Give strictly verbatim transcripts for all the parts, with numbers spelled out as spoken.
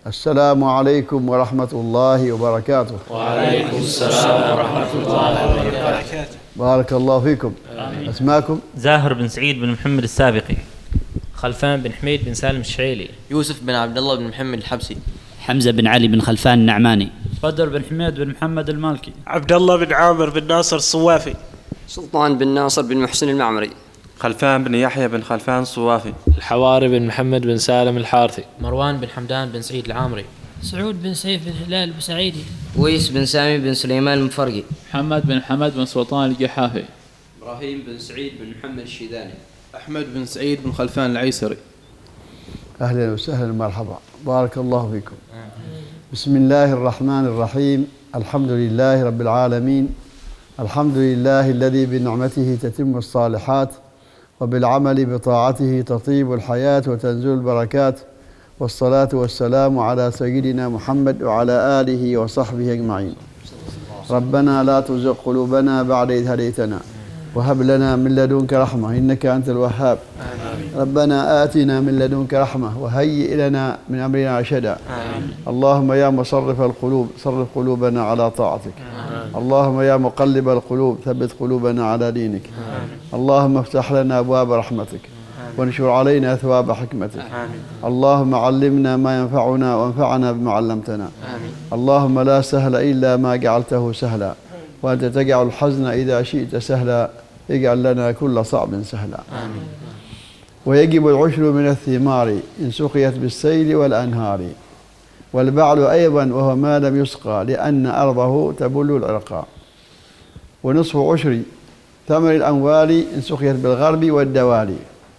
السلام عليكم ورحمة الله وبركاته. وعليكم السلام ورحمة الله وبركاته. بارك الله فيكم. آمين. أسماءكم؟ زاهر بن سعيد بن محمد السابقي. خلفان بن حميد بن سالم الشعيلي. يوسف بن عبد الله بن محمد الحبسي. حمزة بن علي بن خلفان النعماني. بدر بن حميد بن محمد المالكي. عبد الله بن عامر بن ناصر الصوافي. سلطان بن ناصر بن محسن المعمري. خلفان بن يحيى بن خلفان الصوافي. الحواري بن محمد بن سالم الحارثي. مروان بن حمدان بن سعيد العامري. سعود بن سيف بن هلال بسعيدي. ويس بن سامي بن سليمان المفرقي. محمد بن حمد بن سلطان الجحافي. إبراهيم بن سعيد بن محمد الشيداني. أحمد بن سعيد بن خلفان العيسري. أهلا وسهلا مرحبا، بارك الله فيكم. بسم الله الرحمن الرحيم. الحمد لله رب العالمين. الحمد لله الذي بنعمته تتم الصالحات وبالعمل بطاعته تطيب الحياة وتنزل البركات، والصلاة والسلام على سيدنا محمد وعلى آله وصحبه أجمعين. ربنا لا تزغ قلوبنا بعد إذ هديتنا وهب لنا من لدنك رحمة إنك أنت الوهاب. ربنا آتنا من لدنك رحمة وهيئ لنا من أمرنا رشدا. اللهم يا مصرف القلوب صرف قلوبنا على طاعتك. اللهم يا مقلب القلوب ثبت قلوبنا على دينك. اللهم افتح لنا أبواب رحمتك وانشر علينا ثواب حكمتك. اللهم علمنا ما ينفعنا وانفعنا بما علمتنا. اللهم لا سهل إلا ما جعلته سهلا، وأنت تجعل الحزن إذا شئت سهلا، اجعل لنا كل صعب سهلا. آمين. ويجب العشر من الثمار إن سقيت بالسيل والأنهار، والبعل أيضا وهو ما لم يسقى لأن أرضه تبل العرقا. ونصف عشر ثمر الأموال إن سقيت بالغرب والدوالي،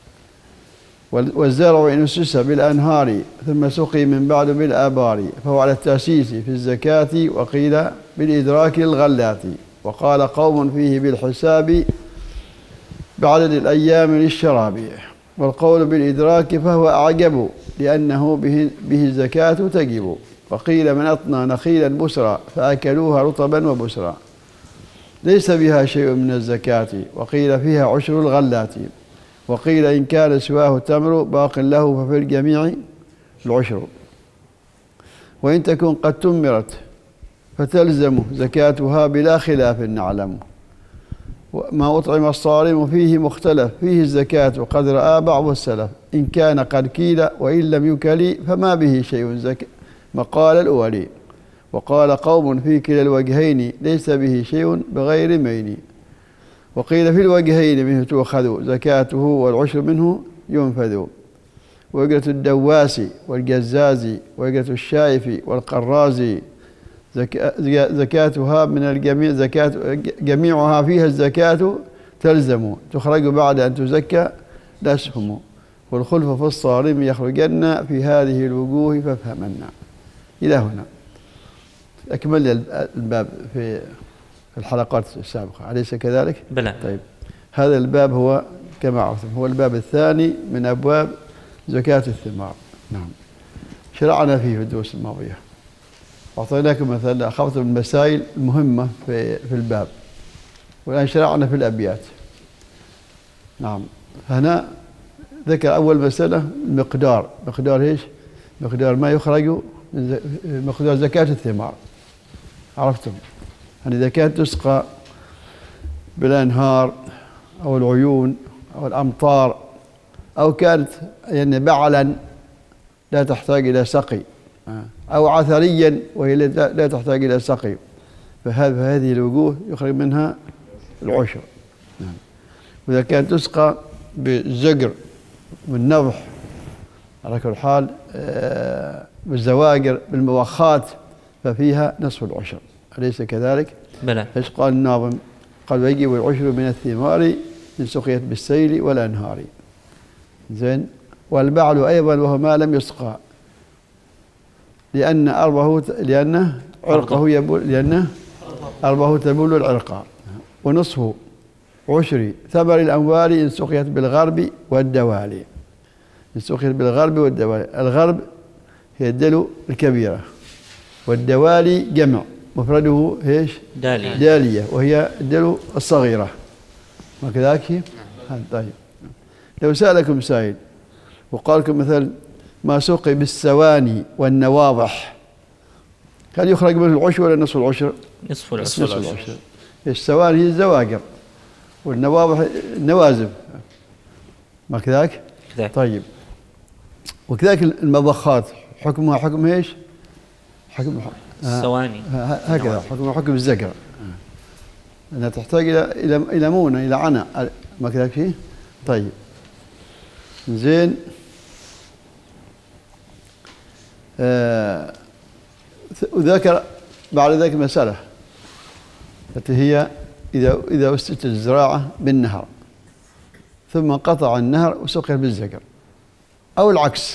والزرع إن أسس بالأنهار ثم سقي من بعد بالآبار، فهو على التأسيس في الزكاة، وقيل بالإدراك للغلات. وقال قوم فيه بالحساب بعدد الأيام للشراب، والقول بالإدراك فهو أعجب لأنه به, به الزكاة تجب. وقيل من أطنى نخيلا بسرا فأكلوها رطبا وبسرا ليس بها شيء من الزكاة، وقيل فيها عشر الغلات. وقيل إن كان سواه التمر باق له ففي الجميع العشر. وإن تكن قد تمرت فتلزم زكاتها بلا خلاف نعلم. ما أطعم الصارم فيه مختلف، فيه الزكاة قدر آبع والسلف. إن كان قد كيل وإن لم يكل فما به شيء زكاة مقال الأولي. وقال قوم في كلا الوجهين ليس به شيء بغير مين. وقيل في الوجهين منه تؤخذ زكاته والعشر منه ينفذ. وأجرة الدواس والجزاز وأجرة الشائف والقراز زكاتها من الجميع زكاة جميعها فيها الزكاة تلزم، تخرج بعد أن تزكى الأسهم. والخلف في الصارم يخرجن في هذه الوجوه فافهمنا. إلى هنا أكمل الباب في الحلقات السابقة، أليس كذلك؟ بلى. طيب، هذا الباب هو كما عرفتم هو الباب الثاني من أبواب زكاة الثمار. نعم، شرعنا فيه في الدروس الماضية، أعطيناكم مثلا أخذتم المسائل المهمة في في الباب، والآن شرعنا في الأبيات. نعم، هنا ذكر أول مسألة المقدار. مقدار إيش؟ مقدار ما يخرج من مقدار زكاة الثمار. عرفتم؟ يعني إذا كانت تسقى بالأنهار أو العيون أو الأمطار، أو كانت يعني بعلا لا تحتاج إلى سقي، أو عثريا وهي لا تحتاج إلى سقي، فهذه الوجوه يخرج منها العشر. نعم. وإذا كانت تسقى بالزقر بالنضح على كل حال بالزواجر بالموخات ففيها نصف العشر، أليس كذلك؟ بلى. ايش قال الناظم؟ قال ويجب العشر من الثمار إن سقيت بالسيل والأنهار. زين. والبعل أيضا وهو ما لم يسقى لأن أرضه لأنه عرقه يبول لأنه أرضه تبول العرق. ونصف عشر ثمر الأموال إن سقيت بالغرب والدوالي. إن سقيت بالغرب والدوالي، الغرب هي الدلو الكبيرة، والدوالي جمع مفرده ايش؟ دالية. دالية وهي الدلو الصغيرة، وكذلك. طيب، لو سألكم سائل وقال لكم مثلا ما سقي بالسواني والنواضح هل يخرج منه العشر ولا نصف العشر؟ نصف العشر. نصف العشر. السواني هي الزواجر والنواضح النوازف، ما كذاك؟ كذاك. طيب، وكذاك المضخات حكمها حكم ايش؟ حكم السواني هكذا، حكم حكم الزكر، انها تحتاج الى الى الى مونه، الى عناء، ما كذاك شيء؟ طيب زين. آه وذكر بعد ذلك مسألة التي هي إذا إذا أسست الزراعة بالنهر ثم قطع النهر وسقي بالزكر أو العكس،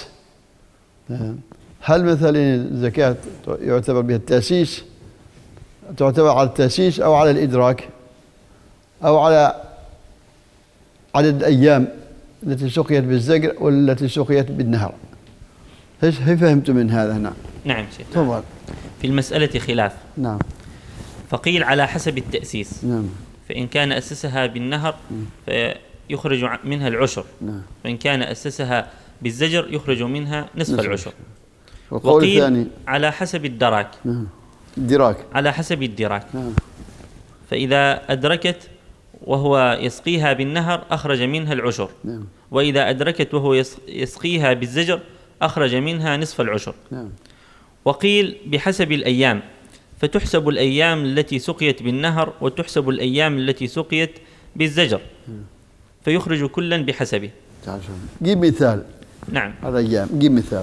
هل مثلا الزكاة يعتبر بها التأسيس، تعتبر على التأسيس أو على الإدراك أو على عدد الأيام التي سقيت بالزكر والتي سقيت بالنهر؟ ايش فهمت من هذا هنا؟ نعم شيخ. تفضل. في المسألة خلاف. نعم. فقيل على حسب التأسيس. نعم. فإن كان أسسها بالنهر فيخرج منها العشر. نعم. وإن كان أسسها بالزجر يخرج منها نصف, نصف العشر. وقيل الثاني على حسب الدراك. نعم. الدراك. على حسب الدراك. نعم. فإذا أدركت وهو يسقيها بالنهر أخرج منها العشر. نعم. وإذا أدركت وهو يسقيها بالزجر أخرج منها نصف العشر. نعم. وقيل بحسب الأيام، فتحسب الأيام التي سقيت بالنهر وتحسب الأيام التي سقيت بالزجر، فيخرج كلا بحسبه. جيب مثال. نعم. على أيام، جيب مثال.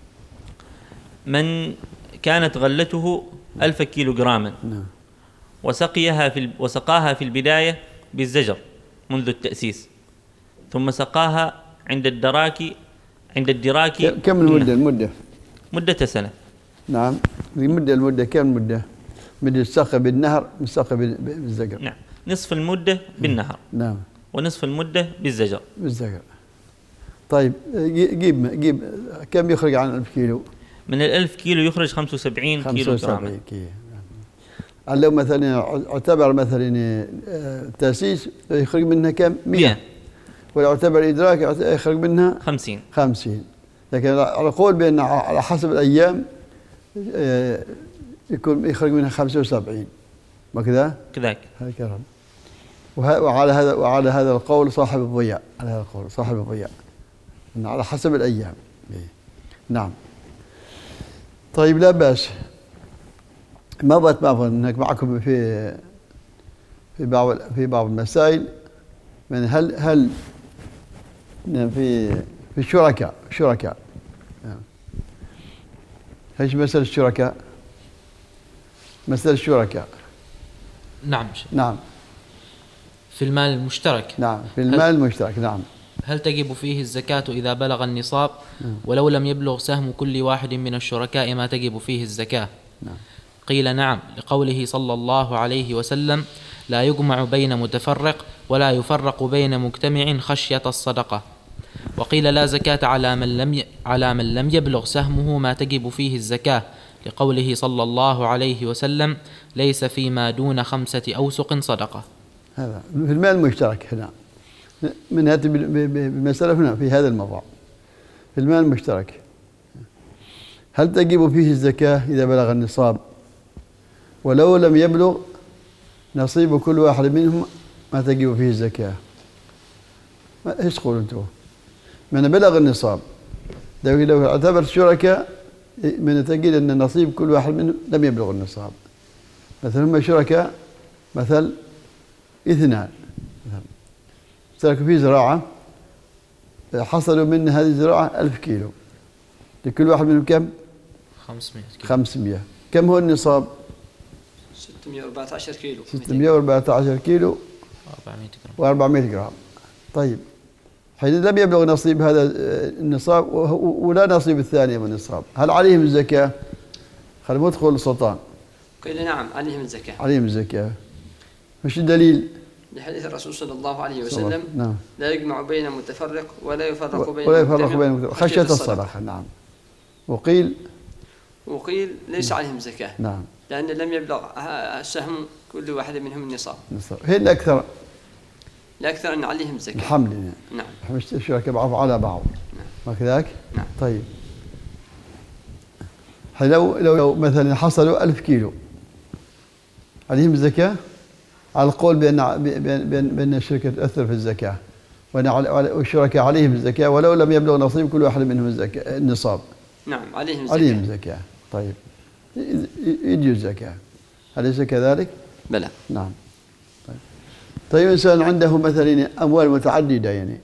من كانت غلته ألف كيلو جراما، نعم. وسقيها في وسقاها في البداية بالزجر منذ التأسيس، ثم سقاها عند الدراك عند الدراك كم المدة؟ المدة مدة سنة. نعم. المدة المدة كم المدة؟ مدة السقي بالنهر والسقي بالزجر. نعم. نصف المدة بالنهر. نعم. ونصف المدة بالزجر. بالزجر. طيب جيب جيب كم يخرج عن ألف كيلو؟ من الألف كيلو يخرج خمسة وسبعين كيلو جرام. لو مثلا اعتبر مثلا تأسيس يخرج منها كم؟ مئة. ولو اعتبر إدراك يخرج منها خمسين. خمسين. لكن على قول بأن على حسب الأيام يكون يخرج منها خمسة وسبعين، ما كذا؟ كذاك. هكذا. وعلى هذا وعلى هذا القول صاحب الضياء، على هذا القول صاحب الضياء إن على حسب الأيام. نعم. طيب لا بأس. ما بغيت ما أبغى إنك معكم في في بعض في بعض المسائل، من هل هل في في الشركاء شركاء ايش مسألة الشركاء؟ مسألة الشركاء. نعم. نعم. في المال المشترك. نعم. في المال المشترك. نعم. هل تجب فيه الزكاة إذا بلغ النصاب ولو لم يبلغ سهم كل واحد من الشركاء ما تجب فيه الزكاة؟ نعم. قيل نعم، لقوله صلى الله عليه وسلم: لا يجمع بين متفرق ولا يفرق بين مجتمع خشية الصدقة. وقيل لا زكاة على من لم ي... على من لم يبلغ سهمه ما تجب فيه الزكاة، لقوله صلى الله عليه وسلم: ليس فيما دون خمسة أوسق صدقة. هذا في المال المشترك هنا من هذه المسألة هنا في هذا الموضوع في المال المشترك، هل تجب فيه الزكاة إذا بلغ النصاب ولو لم يبلغ نصيب كل واحد منهم ما تجب فيه الزكاة؟ ايش تقولوا انتم؟ من بلغ النصاب لو اعتبر الشركاء من تجد ان نصيب كل واحد منهم لم يبلغ النصاب، مثلا هم شركاء مثل اثنان اشتركوا في زراعة حصلوا من هذه الزراعة ألف كيلو، لكل واحد منهم كم؟ خمسمائة كيلو. خمسمائة. كم هو النصاب؟ ستمائة وأربعة عشر كيلو. ستمائة وأربعة عشر كيلو وأربعمائة جرام. طيب حين لم يبلغ نصيب هذا النصاب ولا نصيب الثاني من النصاب، هل عليهم الزكاة؟ خلينا ندخل السلطان. قيل نعم عليهم الزكاة. عليهم الزكاة. وش الدليل؟ لحديث الرسول صلى الله عليه وسلم: نعم. لا يجمع بين متفرق ولا يفرق بين ولا يفرق بين متفرق خشية الصدقة. نعم. وقيل وقيل ليس عليهم زكاة. نعم. لأن لم يبلغ سهم كل واحد منهم النصاب. النصاب. هي الأكثر. الأكثر أن عليهم زكاة. الحمل. نعم. الشركاء بعض على بعض. نعم. ما كذاك؟ نعم. طيب لو لو مثلا حصلوا ألف كيلو عليهم الزكاة؟ على القول بأن بأن بأن الشركة تؤثر في الزكاة، والشركاء عليهم الزكاة ولو لم يبلغ نصيب كل واحد منهم الزكاة النصاب. نعم عليهم الزكاة. عليهم الزكاة. طيب يجي الزكاة، أليس كذلك؟ بلى. نعم. طيب. طيب إنسان عنده مثلا أموال متعددة يعني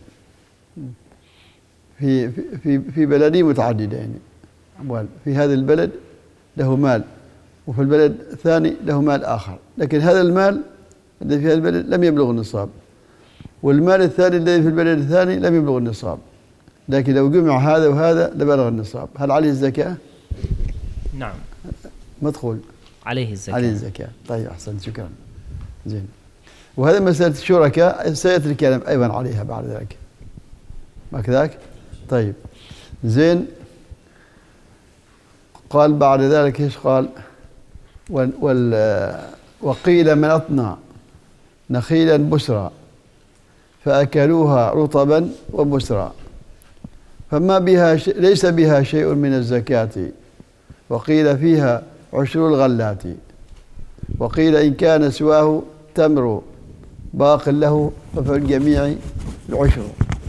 في في في بلدين متعددة يعني أموال، في هذا البلد له مال وفي البلد الثاني له مال آخر، لكن هذا المال الذي في هذا البلد لم يبلغ النصاب، والمال الثاني الذي في البلد الثاني لم يبلغ النصاب، لكن لو جمع هذا وهذا لبلغ النصاب. هل عليه الزكاة؟ نعم. مدخول عليه الزكاة. عليه الزكاة. طيب أحسنت، شكرا. زين. وهذا مسألة الشركاء سيأتي الكلام أيضا عليها بعد ذلك، ما كذاك؟ طيب زين. قال بعد ذلك ايش قال؟ وال وال وقيل من أطنى نخيلا بسرا فأكلوها رطبا وبسرا فما بها ليس بها شيء من الزكاة، وقيل فيها عشر الغلات، وقيل إن كان سواه تمر باق له ففي الجميع العشر.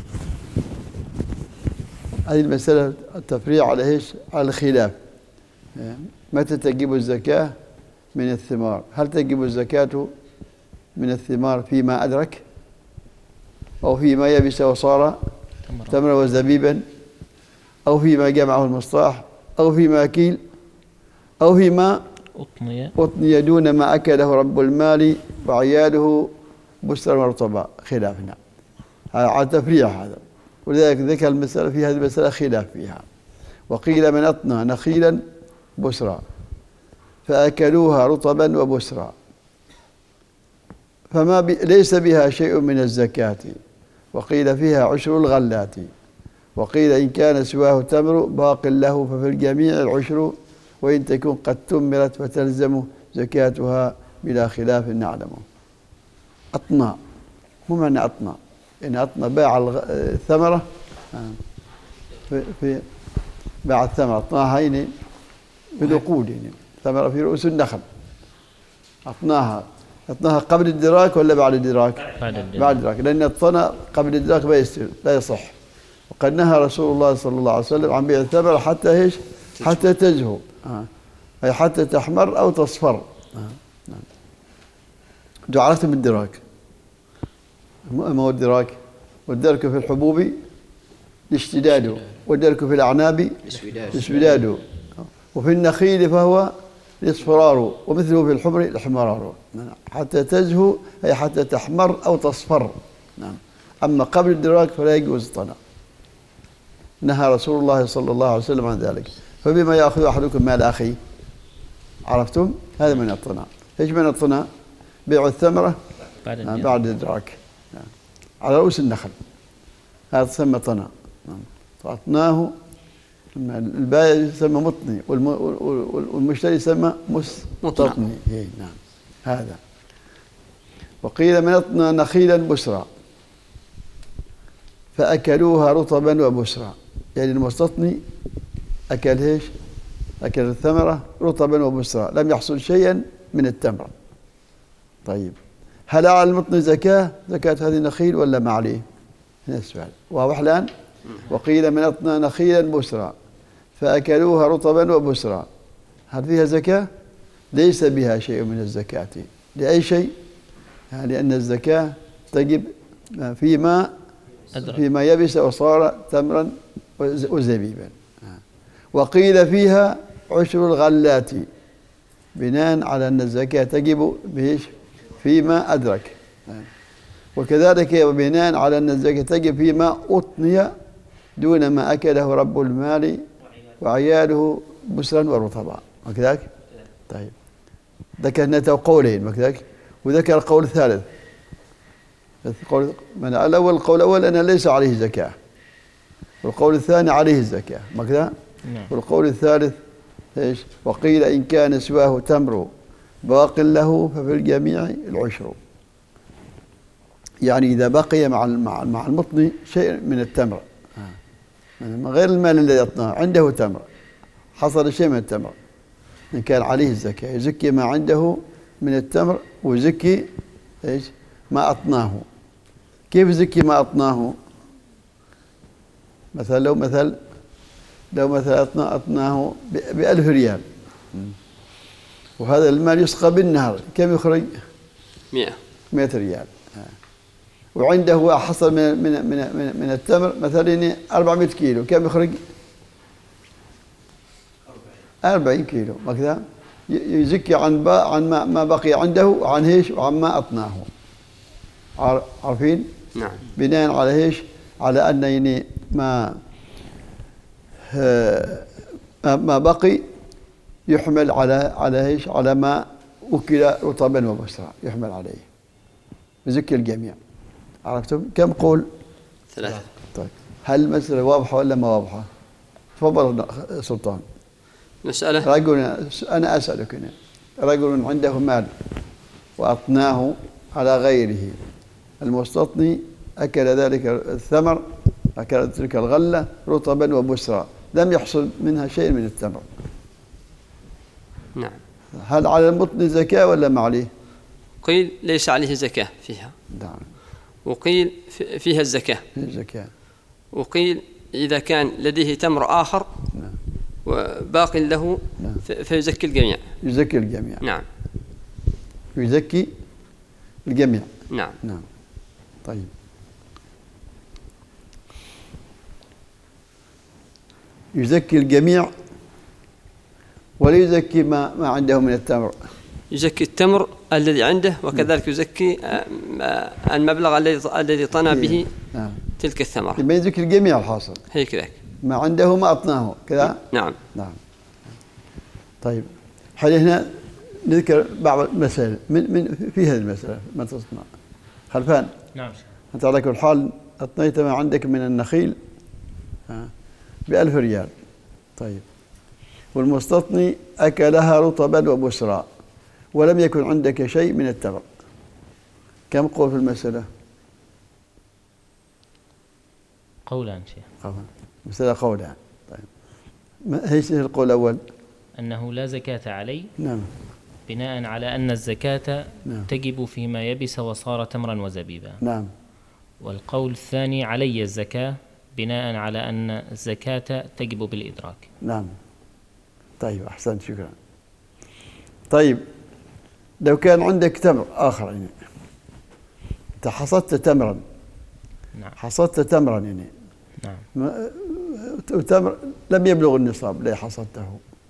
هذه المسألة التفريع على ايش؟ على الخلاف. متى تجب الزكاة من الثمار؟ هل تجب الزكاة من الثمار فيما أدرك، أو فيما يبس وصار تمر وزبيبا، أو فيما جمعه المصطاح، أو فيما أكيل، أو فيما أطني دون ما أكله رب المال وعياله بسرا ورطبا؟ خلافنا على تفريع هذا، ولذلك ذكر المسألة في هذه المسألة خلاف فيها. وقيل من أطنى نخيلا بسرا فأكلوها رطبا وبسرا فما بي ليس بها شيء من الزكاة، وقيل فيها عشر الغلات، وقيل إن كان سواه تمر باق له ففي الجميع العشر، وإن تكون قد تمرت فتلزم زكاتها بلا خلاف نعلمه. أطنى، مو معنى أطنى يعني أطنى باع الثمرة في, في باع الثمرة أطناها يعني بالعقود، يعني ثمرة في رؤوس النخل أطناها. أطناها قبل الدراك ولا بعد الدراك؟ بعد الدراك. بعد الدراك، لأن الطنى قبل الدراك لا يصير لا يصح. وقد نهى رسول الله صلى الله عليه وسلم عن بيع الثمرة حتى ايش؟ حتى تزهو، آه. أي حتى تحمر أو تصفر. آه. نعم. أنتم عرفتم الدراك؟ ما هو الدراك؟ والدرك في الحبوب الاشتداد، والدرك في الأعناب الاسوداد، وفي النخيل فهو الاصفرار، ومثله في الحمر الاحمرار. حتى تزهو أي حتى تحمر أو تصفر. نعم. أما قبل الدراك فلا يجوز الطنى، نهى رسول الله صلى الله عليه وسلم عن ذلك. فبما يأخذ أحدكم مال أخيه؟ عرفتم؟ هذا من الطنى. ايش من الطنى؟ بيع الثمرة بعد, نعم. بعد الإدراك، نعم. على رؤوس النخل، هذا تسمى طنى. نعم. فأطناه البائع يسمى مطني، والمشتري يسمى مستطني. إيه نعم هذا. وقيل من أطنى نخيلا بسرا فأكلوها رطبا وبسرا، يعني المستطني أكل ايش؟ أكل الثمرة رطبا وبسرا، لم يحصل شيئا من التمر. طيب هل على المطني زكاة؟ زكاة هذه النخيل ولا ما عليه؟ هنا السؤال واضح الآن. وقيل من أطنى نخيلا بسرا فأكلوها رطبا وبسرا، هل فيها زكاة؟ ليس بها شيء من الزكاة. لأي شيء؟ يعني لأن الزكاة تجب فيما فيما يبس وصار تمرا وزبيبا. وقيل فيها عشر الغلات، بناء على أن الزكاة تجب بإيش؟ فيما أدرك. وكذلك بناء على أن الزكاة تجب فيما أطني دون ما أكله رب المال وعياله بسرا ورطبا، وكذلك. طيب ذكرنا قولين وكذلك، وذكر القول الثالث. القول من الأول القول الأول أن ليس عليه زكاة، والقول الثاني عليه الزكاة، ما كذا؟ والقول الثالث ايش؟ وقيل إن كان سواه تمر باق له ففي الجميع العشر، يعني إذا بقي مع مع المطني شيء من التمر غير المال الذي أطناه، عنده تمر حصل شيء من التمر إن كان عليه الزكاة يزكي ما عنده من التمر ويزكي إيش ما أطناه. كيف يزكي ما أطناه؟ مثلا لو مثل لو مثلا أطناه بألف ريال وهذا المال يسقى بالنهر كم يخرج؟ مئة مئة ريال. وعنده حصل من من من من, من التمر مثلا أربعمائة كيلو كم يخرج؟ أربعين كيلو وكذا يزكي عن عن ما, ما بقي عنده وعن هيش وعن ما أطناه. عارفين؟ نعم. بناء على هيش على أن يعني ما ما بقي يحمل على على هيش على ما وكل رطبا وبصرا يحمل عليه يزكي الجميع. عرفتم كم قول؟ ثلاثة. طيب هل المسألة واضحة ولا ما واضحة؟ تفضل سلطان. مسألة رجل أنا أسألك هنا رجل عنده مال وأطناه على غيره المستطني أكل ذلك الثمر أكل تلك الغلة رطبا وبسرا لم يحصل منها شيء من التمر. نعم. هل على المطن زكاة ولا ما عليه؟ قيل ليس عليه زكاة فيها. نعم. وقيل فيها الزكاة. الزكاة. وقيل إذا كان لديه تمر آخر نعم. وباق له نعم. فيزكي الجميع. يزكي الجميع. نعم. يزكي الجميع. نعم. نعم. طيب. يزكي الجميع ولا يزكي ما ما عنده من التمر؟ يزكي التمر الذي عنده وكذلك يزكي المبلغ الذي الذي طنى به نعم. تلك الثمرة. يبقى يزكي الجميع الحاصل. هي كذلك. ما عنده ما أطناه كذا. نعم. نعم. طيب حالي هنا نذكر بعض المسائل من من في هذه المسألة ما تصنع. خلفان. نعم. أنت على كل حال أطنيت ما عندك من النخيل بألف ريال. طيب والمستطني أكلها رطبا وبسرا ولم يكن عندك شيء من التمر كم قول في المسألة؟ قولان شيخ. قولان. مسألة قولان. طيب ايش القول الأول؟ أنه لا زكاة عليه. نعم. بناء على أن الزكاة نعم. تجب فيما يبس وصار تمرا وزبيبا. نعم. والقول الثاني علي الزكاة بناء على أن الزكاة تجب بالإدراك. نعم. طيب أحسنت شكرا. طيب لو كان عندك تمر آخر يعني أنت حصدت تمرا. نعم. حصدت تمرا يعني. نعم. تمر لم يبلغ النصاب اللي حصدته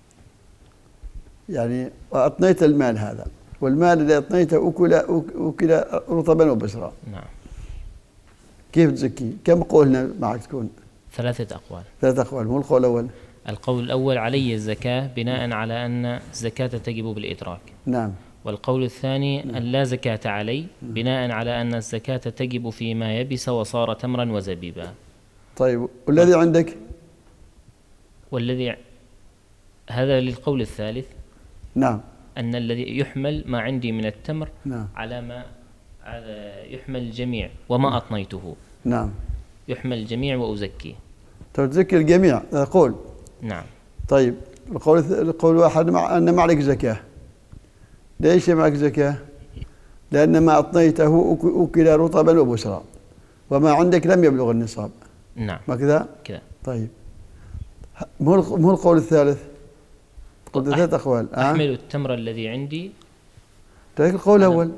يعني وأطنيت المال هذا والمال اللي أطنيته أكل أكل رطبا وبسرا. نعم. كيف تزكي؟ كم قولنا معك تكون؟ ثلاثة أقوال. ثلاثة أقوال. مو القول الأول؟ القول الأول علي الزكاة بناء على أن الزكاة تجب بالإدراك. نعم. والقول الثاني نعم. أن لا زكاة علي بناء على أن الزكاة تجب فيما يبس وصار تمرا وزبيبا. طيب والذي عندك؟ والذي هذا للقول الثالث. نعم. أن الذي يحمل ما عندي من التمر نعم. على ما على يحمل الجميع وما أطنيته. نعم. يحمل الجميع وأزكي. تزكي الجميع هذا قول. نعم. طيب القول القول واحد مع أن ما عليك زكاة. ليش معك زكاة؟ لأن ما أطنيته أكل رطبا وبسرا وما عندك لم يبلغ النصاب. نعم. ما كذا؟ كذا. طيب مو مو القول الثالث؟ قلت ثلاث أقوال. أحمل أه؟ التمر الذي عندي. تلك القول الأول.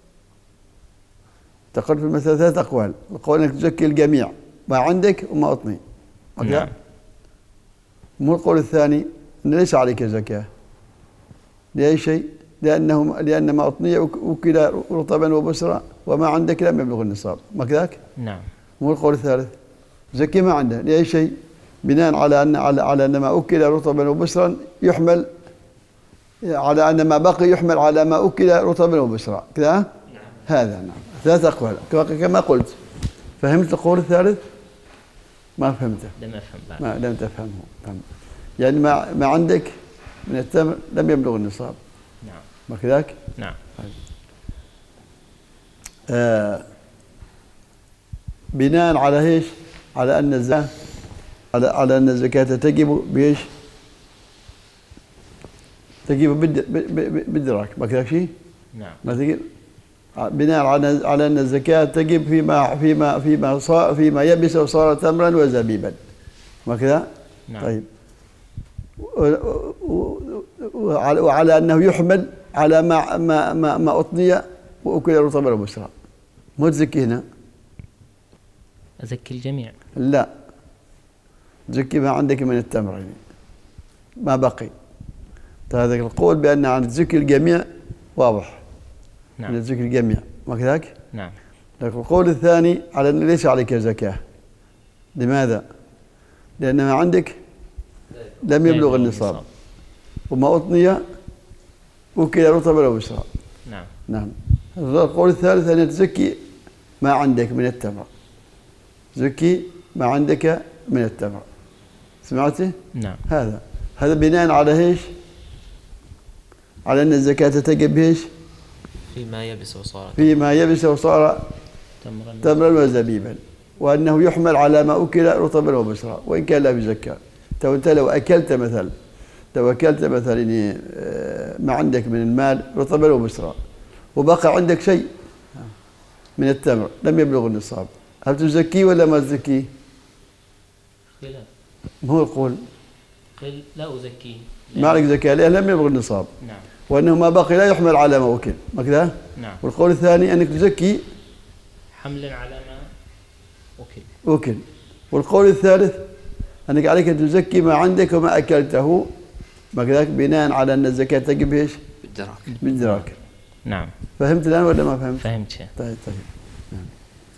تقول في المسألة ثلاث أقوال. القول أنك تزكي الجميع ما عندك وما أطني. نعم. مو القول الثاني أن ليس عليك زكاة لأي شيء لأنه لأن ما أطني وكل رطبا وبسرا وما عندك لم يبلغ النصاب. ما كذاك؟ نعم. مو القول الثالث زكي ما عنده لأي شيء بناء على أن على على أن ما أكل رطبا وبسرا يحمل على أن ما بقي يحمل على ما أكل رطبا وبسرا كذا. نعم. هذا نعم ثلاث أقوال كما قلت. فهمت القول الثالث؟ ما فهمته. لم أفهم بعد. ما لم تفهمه. فهم. يعني ما ما عندك من التمر لم يبلغ النصاب. نعم. ما كذاك؟ نعم. آه بناء على ايش؟ على أن الزكاة على على أن الزكاة تجب بإيش؟ تجيبه بد- ب- ب- بدراك ما كذا شيء؟ نعم. ما تجيب بناء على على أن الزكاة تجب فيما فيما فيما صار فيما يبس وصار تمرا وزبيبا ما كذا؟ نعم. طيب و- و- وعلى وعلى أنه يحمل على ما ما ما, ما أطني وأكل رطبا وبسرا. مو تزكي هنا؟ أزكي الجميع. لا، تزكي ما عندك من التمر يعني ما بقي. هذا القول بأن عن تزكي الجميع واضح. نعم. من تزكي الجميع ما كذاك؟ نعم. لكن القول الثاني على أن ليس عليك زكاة. لماذا؟ لأن ما عندك لم يبلغ النصاب وما أطني وكل رطبا وبسرا. نعم. نعم. القول الثالث أن تزكي ما عندك من التمر. زكي ما عندك من التمر. سمعتي؟ نعم. هذا هذا بناء على ايش؟ على أن الزكاة تجب ايش؟ فيما يبس وصار فيما يبس وصار تمرا وزبيبا، وأنه يحمل على ما أكل رطبا وبسرا وإن كان لا بزكاة. تو أنت لو أكلت مثلا لو أكلت مثلا يعني ما عندك من المال رطبا وبسرا وبقى عندك شيء من التمر لم يبلغ النصاب، هل تزكيه ولا ما تزكيه؟ خلاف. هو القول قل لا أزكيه. ما عليك زكاة لأنه لم يبلغ النصاب. نعم. وأنه ما بقي لا يحمل على ما أكل ما كذا؟ نعم. والقول الثاني أنك تزكي حملا على ما أكل. أكل. والقول الثالث أنك عليك أن تزكي ما عندك وما أكلته ما كذاك بناء على أن الزكاة تجب إيش؟ بالدراك. بالدراك. نعم. فهمت الآن ولا ما فهمت؟ فهمت شيء. طيب طيب. نعم.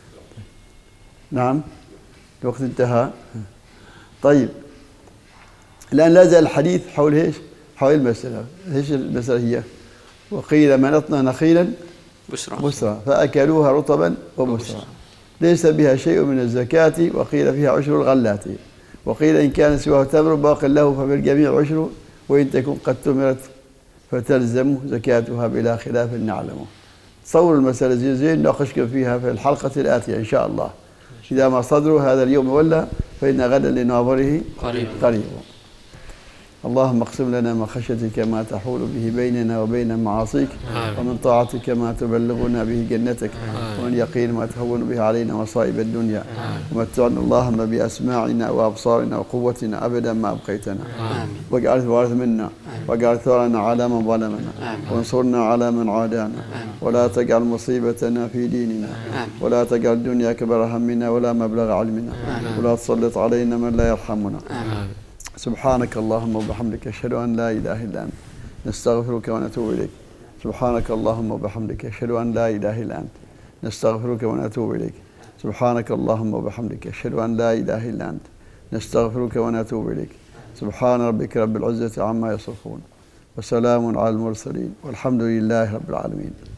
نعم. الوقت انتهى. طيب الآن لا زال الحديث حول إيش؟ حول المسألة. إيش المسألة هي؟ وقيل من أطنى نخيلا بسرا بسرا فأكلوها رطبا وبسرا ليس بها شيء من الزكاة، وقيل فيها عشر الغلات، وقيل إن كان سواه تمر باق له فبالجميع عشر، وإن تكن قد تمرت فتلزم زكاتها بلا خلاف نعلمه. تصور المسألة زين زين ناقشكم فيها في الحلقة الآتية إن شاء الله، إذا ما صدروا هذا اليوم ولا فإن غدا لناظره قريب. قريب. اللهم اقسم لنا من خشيتك ما تحول به بيننا وبين معاصيك، ومن طاعتك ما تبلغنا به جنتك، ومن يقين ما تهون به علينا مصائب الدنيا، ومتعنا اللهم بأسماعنا وأبصارنا وقوتنا أبدا ما أبقيتنا، واجعل الوارث منا، واجعل ثارنا على من ظلمنا، وانصرنا على من عادانا، ولا تجعل مصيبتنا في ديننا، ولا تجعل الدنيا كبر همنا ولا مبلغ علمنا، ولا تسلط علينا من لا يرحمنا. سبحانك اللهم وبحمدك أشهد أن لا إله إلا أنت نستغفرك ونتوب إليك. سبحانك اللهم وبحمدك أشهد أن لا إله إلا أنت نستغفرك ونتوب إليك. سبحانك اللهم وبحمدك أشهد أن لا إله إلا أنت نستغفرك ونتوب إليك. سبحان ربك رب العزة عما يصفون وسلام على المرسلين والحمد لله رب العالمين.